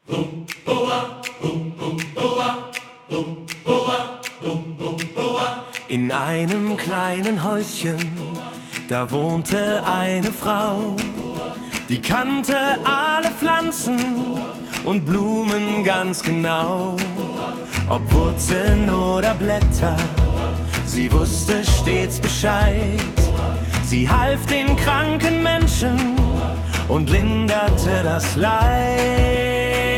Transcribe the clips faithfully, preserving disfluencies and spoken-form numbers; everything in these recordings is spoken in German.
In einem kleinen Häuschen, da wohnte eine Frau, die kannte alle Pflanzen und Blumen ganz genau. Ob Wurzeln oder Blätter, sie wusste stets Bescheid. Sie half den kranken Menschen und linderte das Leid.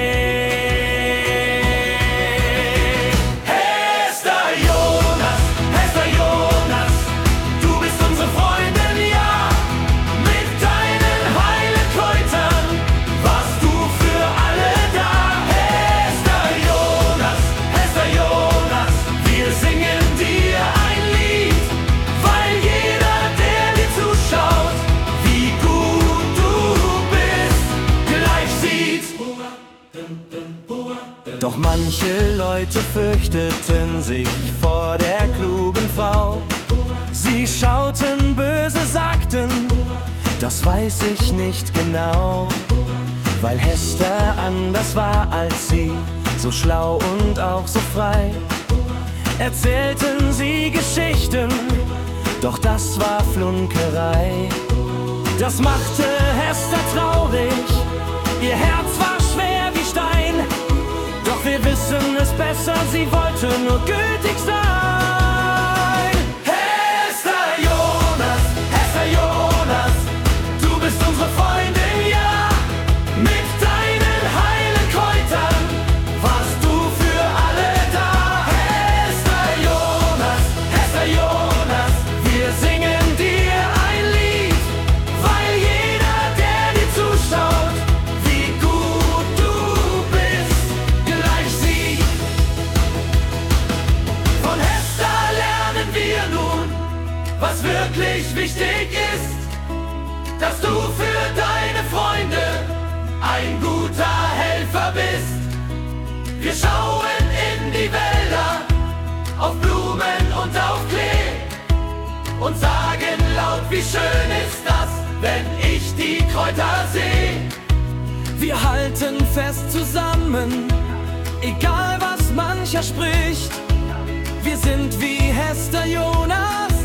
Doch manche Leute fürchteten sich vor der klugen Frau. Sie schauten böse, sagten, das weiß ich nicht genau. Weil Hester anders war als sie, so schlau und auch so frei, erzählten sie Geschichten, doch das war Flunkerei. Das machte Hester traurig, ihr Herz war schwer wie Stein. Doch wir wissen es besser, sie wollte nur gültig sein. Hester Jonas, Hester Jonas, du bist unsere Freundin, ja. Mit deinen heilen Kräutern warst du für alle da. Hester Jonas, Hester Jonas, wir singen dir ein Lied, weil jeder, der dir zuschaut, wie gut du bist, gleich sieht. Von Hester lernen wir nun, was wirklich wichtig ist, dass du für deine Freunde ein guter Helfer bist. Wir schauen in die Wälder, auf Blumen und auf Klee und sagen laut, wie schön ist das, wenn ich die Kräuter seh. Wir halten fest zusammen, egal was mancher spricht. Wir sind wie Hester Jonas,